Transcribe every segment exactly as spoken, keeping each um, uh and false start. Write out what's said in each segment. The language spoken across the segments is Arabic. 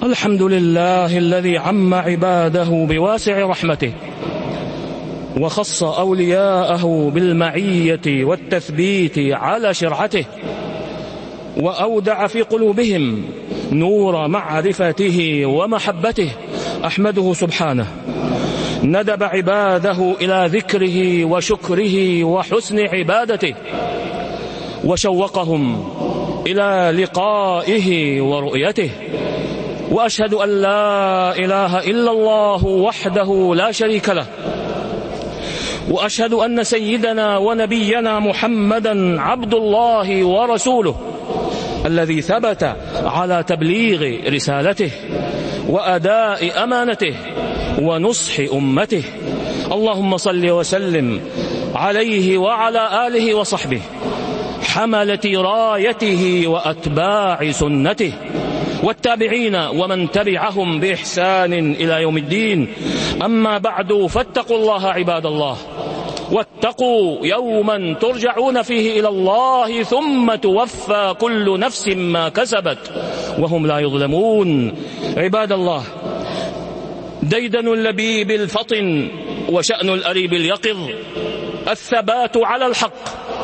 الحمد لله الذي عم عباده بواسع رحمته، وخص أولياءه بالمعية والتثبيت على شرعته، وأودع في قلوبهم نور معرفته ومحبته. أحمده سبحانه، ندب عباده إلى ذكره وشكره وحسن عبادته، وشوقهم إلى لقائه ورؤيته. وأشهد أن لا إله إلا الله وحده لا شريك له، وأشهد أن سيدنا ونبينا محمدا عبد الله ورسوله، الذي ثبت على تبليغ رسالته وأداء أمانته ونصح أمته. اللهم صل وسلم عليه وعلى آله وصحبه حملة رايته وأتباع سنته، والتابعين ومن تبعهم بإحسان إلى يوم الدين. أما بعد، فاتقوا الله عباد الله، واتقوا يوما ترجعون فيه إلى الله ثم توفى كل نفس ما كسبت وهم لا يظلمون. عباد الله، ديدن اللبيب الفطن وشأن الأريب اليقظ الثبات على الحق،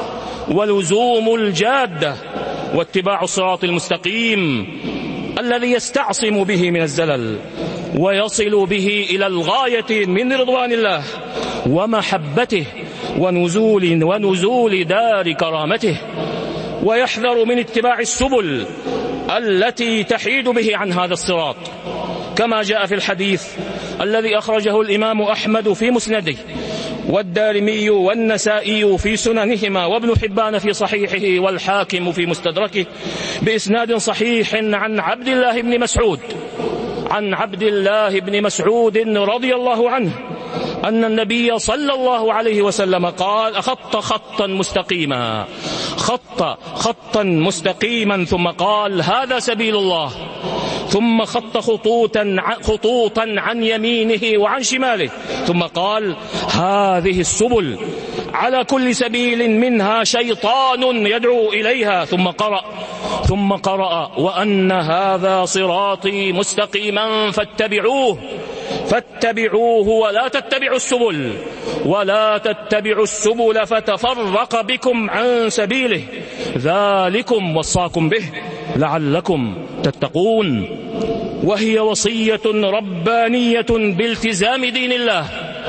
ولزوم الجادة، واتباع الصراط المستقيم الذي يستعصم به من الزلل ويصل به إلى الغاية من رضوان الله ومحبته ونزول ونزول دار كرامته، ويحذر من اتباع السبل التي تحيد به عن هذا الصراط، كما جاء في الحديث الذي أخرجه الإمام أحمد في مسنده، والدارمي والنسائي في سننهما، وابن حبان في صحيحه، والحاكم في مستدركه، بإسناد صحيح عن عبد الله بن مسعود عن عبد الله بن مسعود رضي الله عنه أن النبي صلى الله عليه وسلم قال: خط خطا مستقيما خط خطا مستقيما ثم قال: هذا سبيل الله، ثم خط خطوطا خطوطا عن يمينه وعن شماله، ثم قال: هذه السبل على كل سبيل منها شيطان يدعو إليها، ثم قرأ ثم قرأ وأن هذا صراطي مستقيما فاتبعوه فاتبعوه ولا تتبعوا السبل ولا تتبعوا السبل فتفرق بكم عن سبيله، ذلكم وصاكم به لعلكم تتقون. وهي وصية ربانية بالتزام دين الله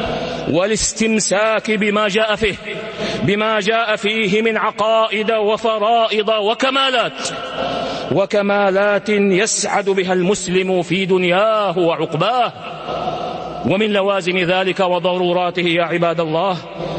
والاستمساك بما جاء فيه بما جاء فيه من عقائد وفرائض وكمالات وكمالات يسعد بها المسلم في دنياه وعقباه. ومن لوازم ذلك وضروراته يا عباد الله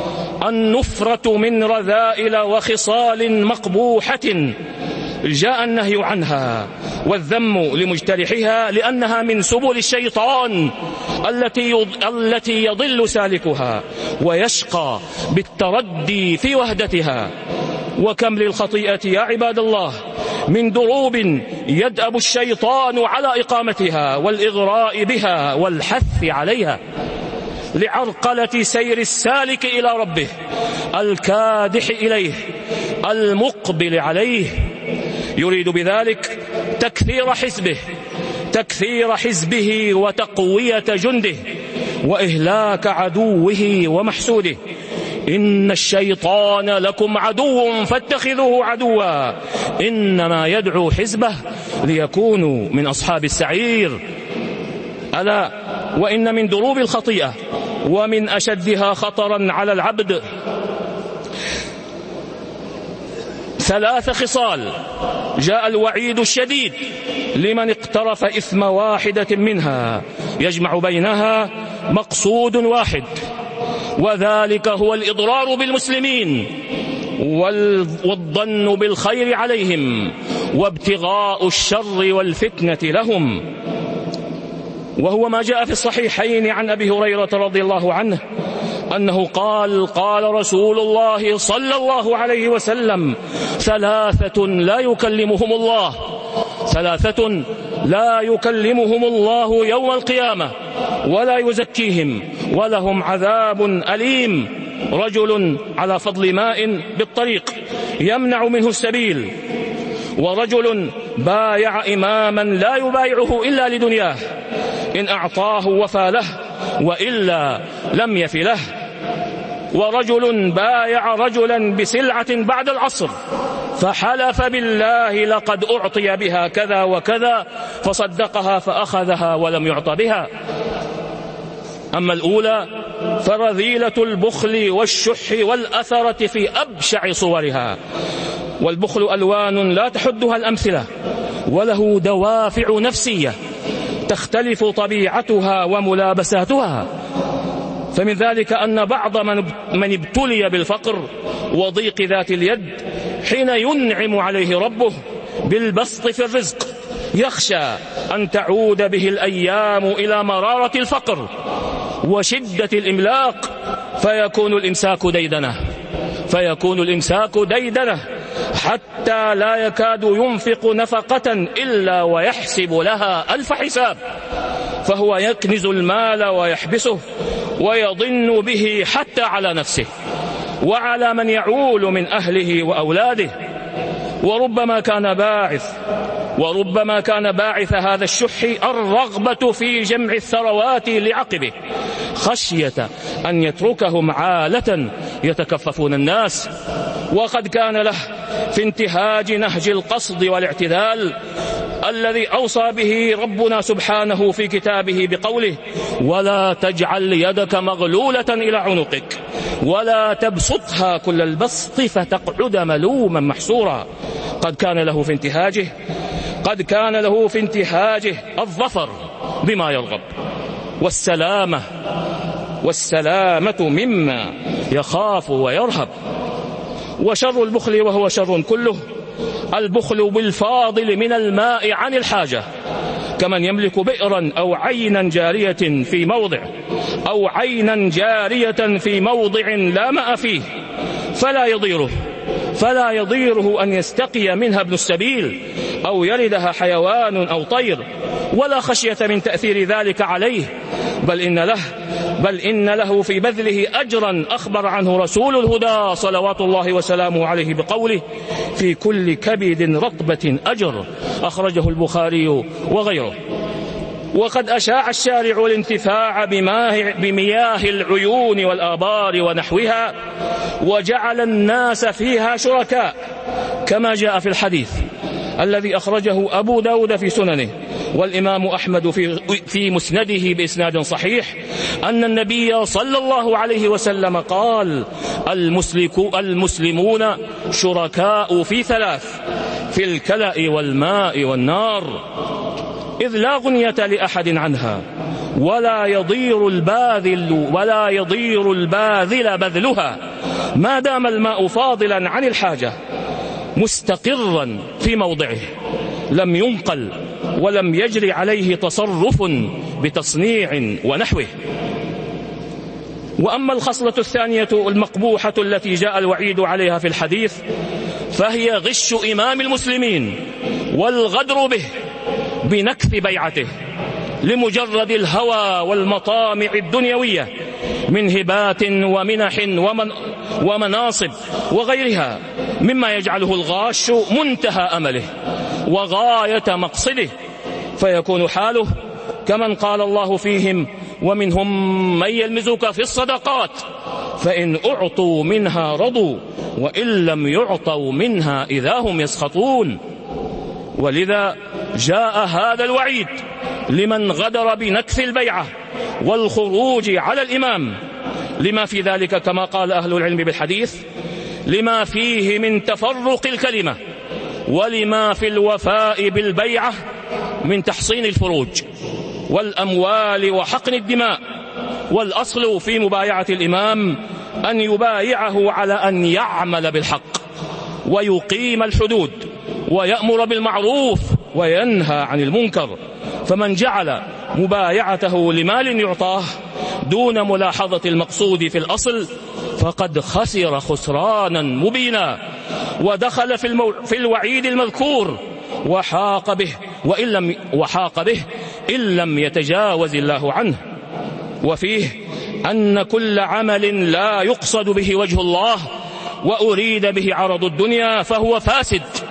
النفرة من رذائل وخصال مقبوحة جاء النهي عنها والذم لمجترحها، لأنها من سبل الشيطان التي التي يضل سالكها ويشقى بالتردي في وهدتها. وكم للخطيئة يا عباد الله من دروب يدأب الشيطان على إقامتها والإغراء بها والحث عليها لعرقلة سير السالك إلى ربه الكادح إليه المقبل عليه، يريد بذلك تكثير حزبه تكثير حزبه وتقوية جنده وإهلاك عدوه ومحسوده. إن الشيطان لكم عدو فاتخذوه عدوا إنما يدعو حزبه ليكونوا من أصحاب السعير. ألا وإن من دروب الخطيئة ومن أشدها خطرا على العبد ثلاث خصال جاء الوعيد الشديد لمن اقترف إثم واحدة منها يجمع بينها مقصود واحد، وذلك هو الإضرار بالمسلمين والظن بالخير عليهم وابتغاء الشر والفتنة لهم. وهو ما جاء في الصحيحين عن أبي هريرة رضي الله عنه أنه قال: قال رسول الله صلى الله عليه وسلم: ثلاثة لا يكلمهم الله ثلاثة لا يكلمهم الله يوم القيامة ولا يزكيهم ولهم عذاب أليم: رجل على فضل ماء بالطريق يمنع منه السبيل، ورجل بايع إماما لا يبايعه إلا لدنياه، إن أعطاه وفى له وإلا لم يف له. ورجل بايع رجلا بسلعة بعد العصر فحلف بالله لقد أعطي بها كذا وكذا فصدقها فأخذها ولم يعط بها. أما الأولى فرذيلة البخل والشح والأثرة في أبشع صورها. والبخل ألوان لا تحدها الأمثلة، وله دوافع نفسية تختلف طبيعتها وملابساتها. فمن ذلك أن بعض من ابتلي بالفقر وضيق ذات اليد حين ينعم عليه ربه بالبسط في الرزق يخشى أن تعود به الأيام إلى مرارة الفقر وشدة الإملاق فيكون الإمساك ديدنه فيكون الإمساك ديدنه حتى لا يكاد ينفق نفقة إلا ويحسب لها ألف حساب، فهو يكنز المال ويحبسه ويضن به حتى على نفسه وعلى من يعول من أهله وأولاده. وربما كان باعث وربما كان باعث هذا الشح الرغبة في جمع الثروات لعقبه خشية أن يتركهم عالة يتكففون الناس. وقد كان له في انتهاج نهج القصد والاعتدال الذي أوصى به ربنا سبحانه في كتابه بقوله: ولا تجعل يدك مغلولة إلى عنقك ولا تبسطها كل البسط فتقعد ملوما محسورا. قد كان له في انتهاجه قد كان له في انتهاجه الظفر بما يرغب والسلامة والسلامة مما يخاف ويرهب. وشر البخل وهو شر كله البخل بالفاضل من الماء عن الحاجة، كمن يملك بئرا أو عينا جارية في موضع أو عينا جارية في موضع لا ماء فيه فلا يضيره فلا يضيره أن يستقي منها ابن السبيل أو يردها حيوان أو طير، ولا خشية من تأثير ذلك عليه، بل إن له بل إن له في بذله أجرا أخبر عنه رسول الهدى صلوات الله وسلامه عليه بقوله: في كل كبد رطبة أجر، أخرجه البخاري وغيره. وقد أشاع الشارع الانتفاع بمياه العيون والآبار ونحوها وجعل الناس فيها شركاء، كما جاء في الحديث الذي أخرجه أبو داود في سننه والإمام أحمد في, في مسنده بإسناد صحيح أن النبي صلى الله عليه وسلم قال: المسلمون شركاء في ثلاث: في الكلأ والماء والنار، إذ لا غنية لأحد عنها ولا يضير الباذل ولا يضير الباذل بذلها ما دام الماء فاضلا عن الحاجة مستقرا في موضعه لم ينقل ولم يجري عليه تصرف بتصنيع ونحوه. وأما الخصلة الثانية المقبوحة التي جاء الوعيد عليها في الحديث فهي غش إمام المسلمين والغدر به بنكث بيعته لمجرد الهوى والمطامع الدنيوية من هبات ومنح ومن ومناصب وغيرها، مما يجعله الغاش منتهى أمله وغاية مقصده، فيكون حاله كمن قال الله فيهم: ومنهم من يلمزك في الصدقات فإن أعطوا منها رضوا وإن لم يعطوا منها إذا هم يسخطون. ولذا جاء هذا الوعيد لمن غدر بنكث البيعة والخروج على الإمام، لما في ذلك كما قال أهل العلم بالحديث لما فيه من تفرق الكلمة ولما في الوفاء بالبيعة من تحصين الفروج والأموال وحقن الدماء. والأصل في مبايعة الإمام أن يبايعه على أن يعمل بالحق ويقيم الحدود ويأمر بالمعروف وينهى عن المنكر. فمن جعل مبايعته لمال يعطاه دون ملاحظة المقصود في الأصل فقد خسر خسرانا مبينا ودخل في, المو... في الوعيد المذكور وحاق به وإن لم وحاق به إن لم يتجاوز الله عنه. وفيه أن كل عمل لا يقصد به وجه الله وأريد به عرض الدنيا فهو فاسد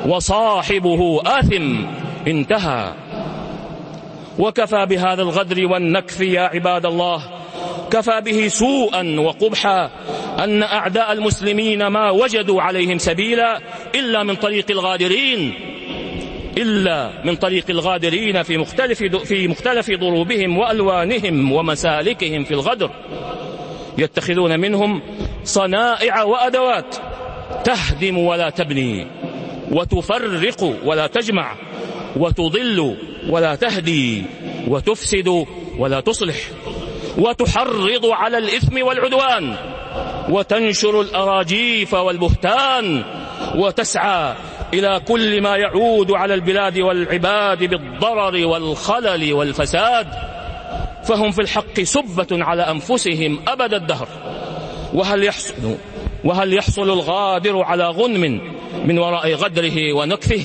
وصاحبه آثم. انتهى. وكفى بهذا الغدر والنكث يا عباد الله، كفى به سوءا وقبحا أن أعداء المسلمين ما وجدوا عليهم سبيلا إلا من طريق الغادرين إلا من طريق الغادرين في مختلف في مختلف ضروبهم وألوانهم ومسالكهم في الغدر، يتخذون منهم صنائع وأدوات تهدم ولا تبني، وتفرق ولا تجمع، وتضل ولا تهدي، وتفسد ولا تصلح، وتحرض على الإثم والعدوان، وتنشر الأراجيف والبهتان، وتسعى إلى كل ما يعود على البلاد والعباد بالضرر والخلل والفساد. فهم في الحق سبة على أنفسهم أبد الدهر. وهل يحصل, وهل يحصل الغادر على غنم من وراء غدره ونكثه؟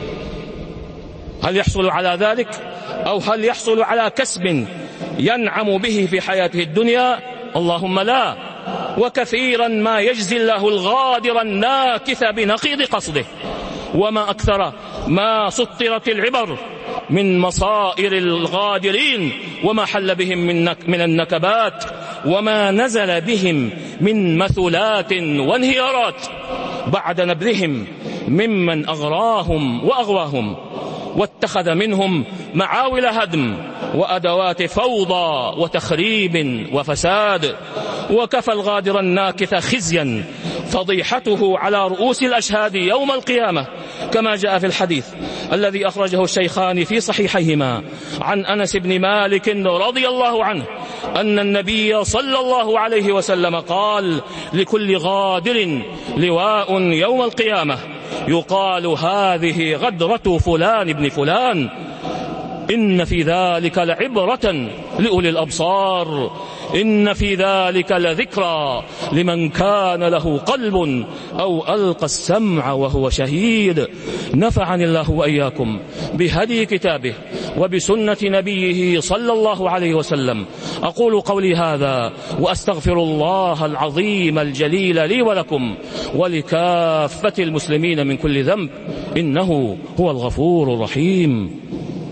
هل يحصل على ذلك؟ أو هل يحصل على كسب ينعم به في حياته الدنيا؟ اللهم لا. وكثيرا ما يجزي الله الغادر الناكث بنقيض قصده. وما أكثر ما سطرت العبر من مصائر الغادرين، وما حل بهم من, نك من النكبات، وما نزل بهم من مثلات وانهيارات بعد نبذهم ممن أغراهم وأغواهم، واتخذ منهم معاول هدم وأدوات فوضى وتخريب وفساد. وكفى الغادر الناكث خزيا فضيحته على رؤوس الأشهاد يوم القيامة، كما جاء في الحديث الذي أخرجه الشيخان في صحيحيهما عن أنس بن مالك رضي الله عنه أن النبي صلى الله عليه وسلم قال: لكل غادر لواء يوم القيامة يقال هذه غدرة فلان ابن فلان، إن في ذلك لعبرة لأولي الأبصار، إن في ذلك لذكرى لمن كان له قلب أو ألقى السمع وهو شهيد. نفعني الله وإياكم بهدي كتابه وبسنة نبيه صلى الله عليه وسلم. أقول قولي هذا وأستغفر الله العظيم الجليل لي ولكم ولكافة المسلمين من كل ذنب، إنه هو الغفور الرحيم.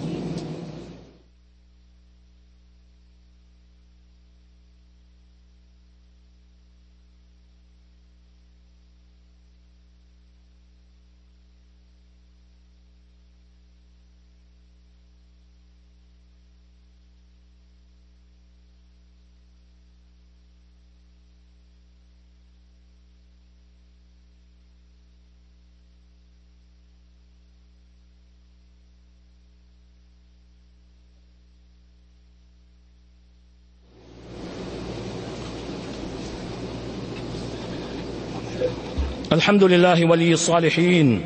الحمد لله ولي الصالحين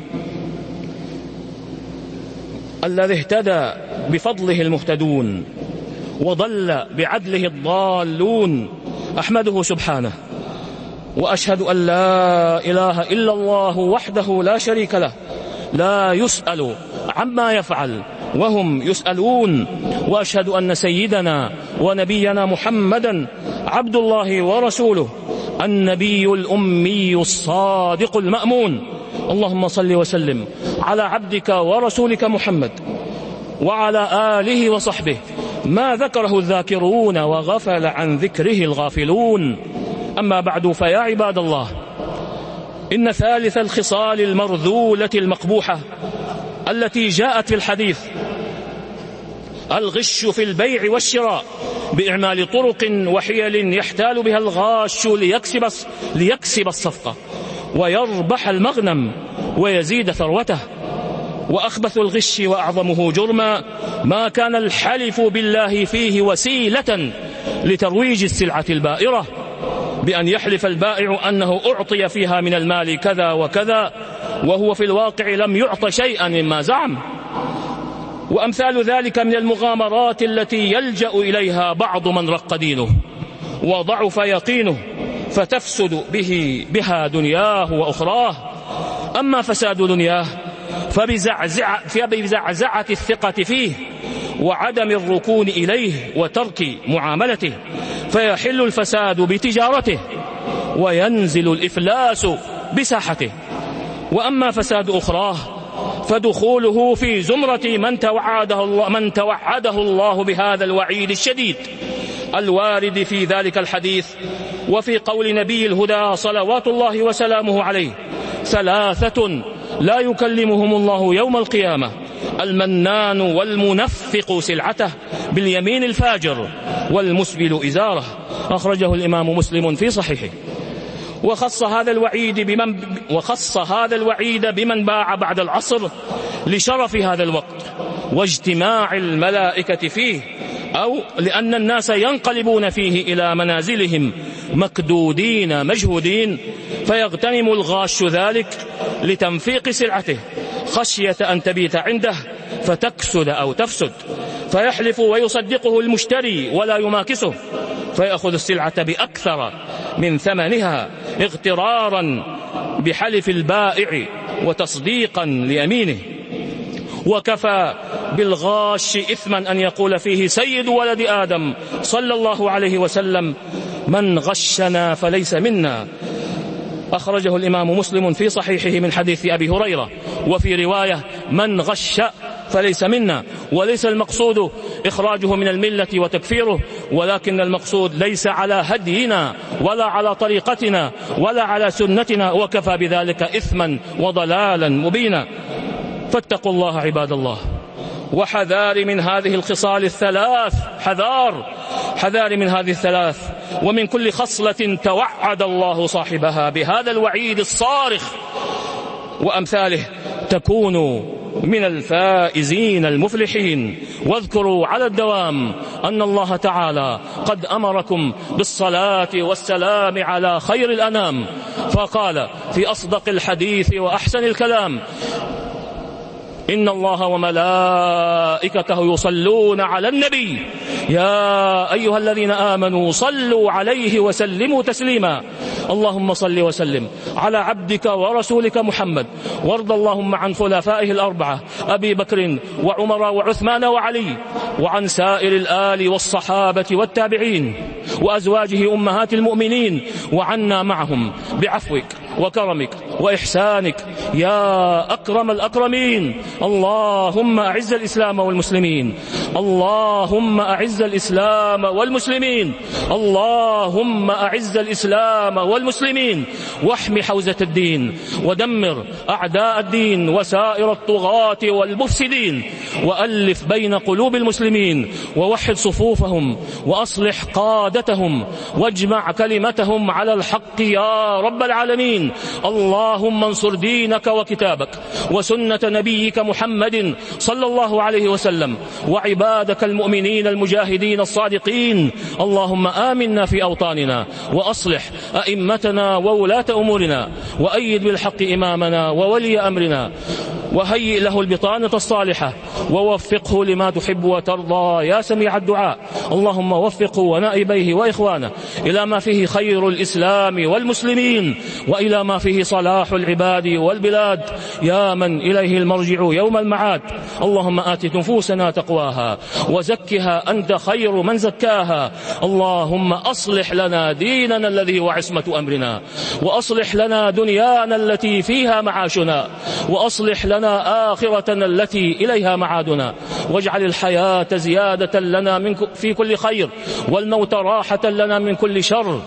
الذي اهتدى بفضله المهتدون وضل بعدله الضالون. أحمده سبحانه وأشهد أن لا إله إلا الله وحده لا شريك له، لا يسأل عما يفعل وهم يسألون. وأشهد أن سيدنا ونبينا محمدا عبد الله ورسوله، النبي الأمي الصادق المأمون. اللهم صل وسلم على عبدك ورسولك محمد وعلى آله وصحبه ما ذكره الذاكرون وغفل عن ذكره الغافلون. أما بعد، فيا عباد الله، إن ثالث الخصال المرذولة المقبوحة التي جاءت في الحديث الغش في البيع والشراء بإعمال طرق وحيل يحتال بها الغاش ليكسب, ليكسب الصفقة ويربح المغنم ويزيد ثروته. وأخبث الغش وأعظمه جرما ما كان الحلف بالله فيه وسيلة لترويج السلعة البائرة، بأن يحلف البائع أنه أعطي فيها من المال كذا وكذا وهو في الواقع لم يعط شيئا مما زعم. وأمثال ذلك من المغامرات التي يلجأ إليها بعض من رق دينه وضعف يقينه فتفسد به بها دنياه وأخراه. أما فساد دنياه فبزعزع فبزعزعة الثقة فيه وعدم الركون إليه وترك معاملته، فيحل الفساد بتجارته وينزل الإفلاس بساحته. وأما فساد أخراه فدخوله في زمرة من توعده الله, من توعده الله بهذا الوعيد الشديد الوارد في ذلك الحديث. وفي قول نبي الهدى صلوات الله وسلامه عليه: ثلاثة لا يكلمهم الله يوم القيامة: المنان والمنفق سلعته باليمين الفاجر والمسبل إزاره. أخرجه الإمام مسلم في صحيحه. وخص هذا الوعيد بمن وخص هذا الوعيد بمن باع بعد العصر لشرف هذا الوقت واجتماع الملائكة فيه، أو لأن الناس ينقلبون فيه إلى منازلهم مكدودين مجهودين، فيغتنم الغاش ذلك لتنفيق سلعته خشية أن تبيت عنده فتكسد أو تفسد، فيحلف ويصدقه المشتري ولا يماكسه، فيأخذ السلعة بأكثر من ثمنها اغترارا بحلف البائع وتصديقا ليمينه. وكفى بالغاش إثما أن يقول فيه سيد ولد آدم صلى الله عليه وسلم: من غشنا فليس منا. أخرجه الإمام مسلم في صحيحه من حديث أبي هريرة. وفي رواية: من غش فليس منا. وليس المقصود إخراجه من الملة وتكفيره، ولكن المقصود ليس على هدينا ولا على طريقتنا ولا على سنتنا، وكفى بذلك إثما وضلالا مبينا. فاتقوا الله عباد الله، وحذار من هذه الخصال الثلاث، حذار حذار من هذه الثلاث، ومن كل خصلة توعد الله صاحبها بهذا الوعيد الصارخ وأمثاله تكونوا من الفائزين المفلحين. واذكروا على الدوام أن الله تعالى قد أمركم بالصلاة والسلام على خير الأنام، فقال في أصدق الحديث وأحسن الكلام: إن الله وملائكته يصلون على النبي يا أيها الذين آمنوا صلوا عليه وسلموا تسليما. اللهم صل وسلم على عبدك ورسولك محمد، وارض اللهم عن خلفائه الأربعة أبي بكر وعمر وعثمان وعلي، وعن سائر الآل والصحابة والتابعين وأزواجه أمهات المؤمنين، وعنا معهم بعفوك وكرمك وإحسانك يا أكرم الأكرمين. اللهم أعز الإسلام والمسلمين، اللهم أعز الإسلام والمسلمين، اللهم أعز الإسلام والمسلمين، واحم حوزة الدين، ودمر أعداء الدين وسائر الطغاة والمفسدين، وألف بين قلوب المسلمين، ووحد صفوفهم، وأصلح قادتهم، واجمع كلمتهم على الحق يا رب العالمين. اللهم انصر دينك وكتابك وسنة نبيك محمد صلى الله عليه وسلم، وعبادك المؤمنين المجاهدين الصادقين. اللهم آمنا في أوطاننا، وأصلح أئمتنا وولاة أمورنا، وأيد بالحق إمامنا وولي أمرنا، وهيئ له البطانة الصالحة، ووفقه لما تحب وترضى يا سميع الدعاء. اللهم وفقه ونائبيه وإخوانه إلى ما فيه خير الإسلام والمسلمين، وإلى ما فيه صلاح العباد والبلاد، يا من إليه المرجع يوم المعاد. اللهم آت نفوسنا تقواها وزكها أنت خير من زكاها. اللهم أصلح لنا ديننا الذي هو عصمة أمرنا، وأصلح لنا دنيانا التي فيها معاشنا، وأصلح لنا آخرتنا التي إليها معادنا، واجعل الحياة زيادة لنا من في كل خير، والموت راحة لنا من كل شر.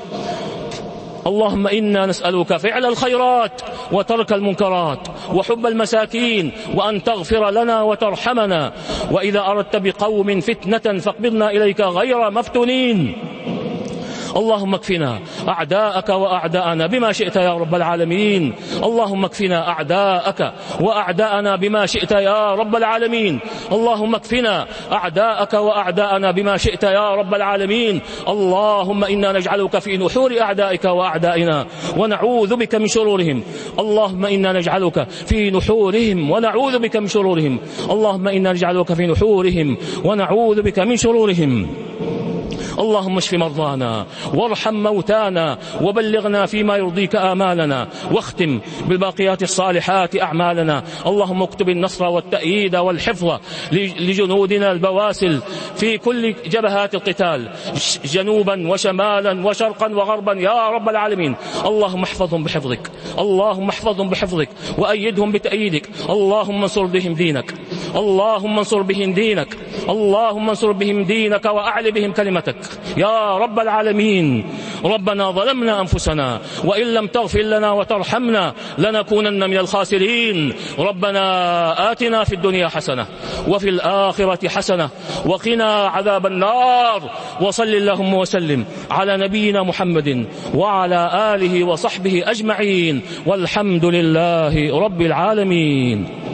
اللهم إنا نسألك فعل الخيرات وترك المنكرات وحب المساكين، وأن تغفر لنا وترحمنا، وإذا أردت بقوم فتنة فاقبضنا إليك غير مفتونين. اللهم اكفنا أعداءك وأعداءنا بما شئت يا رب العالمين. اللهم اكفنا أعداءك وأعداءنا بما شئت يا رب العالمين. اللهم اكفنا أعداءك وأعداءنا بما شئت يا رب العالمين. اللهم إنا نجعلك في نحور أعدائك وأعدائنا ونعوذ بك من شرورهم. اللهم إنا نجعلك في نحورهم ونعوذ بك من شرورهم. اللهم إنا نجعلك في نحورهم ونعوذ بك من شرورهم. اللهم اشف مرضانا وارحم موتانا وبلغنا فيما يرضيك آمالنا واختم بالباقيات الصالحات أعمالنا. اللهم اكتب النصر والتأييد والحفظ لجنودنا البواسل في كل جبهات القتال جنوبا وشمالا وشرقا وغربا يا رب العالمين. اللهم احفظهم بحفظك، اللهم احفظهم بحفظك وأيدهم بتأييدك. اللهم انصر بهم دينك، اللهم انصر بهم دينك، اللهم انصر بهم دينك وأعل بهم كلمتك يا رب العالمين. ربنا ظلمنا أنفسنا وإن لم تغفر لنا وترحمنا لنكونن من الخاسرين. ربنا آتنا في الدنيا حسنة وفي الآخرة حسنة وقنا عذاب النار. وصل اللهم وسلم على نبينا محمد وعلى آله وصحبه أجمعين والحمد لله رب العالمين.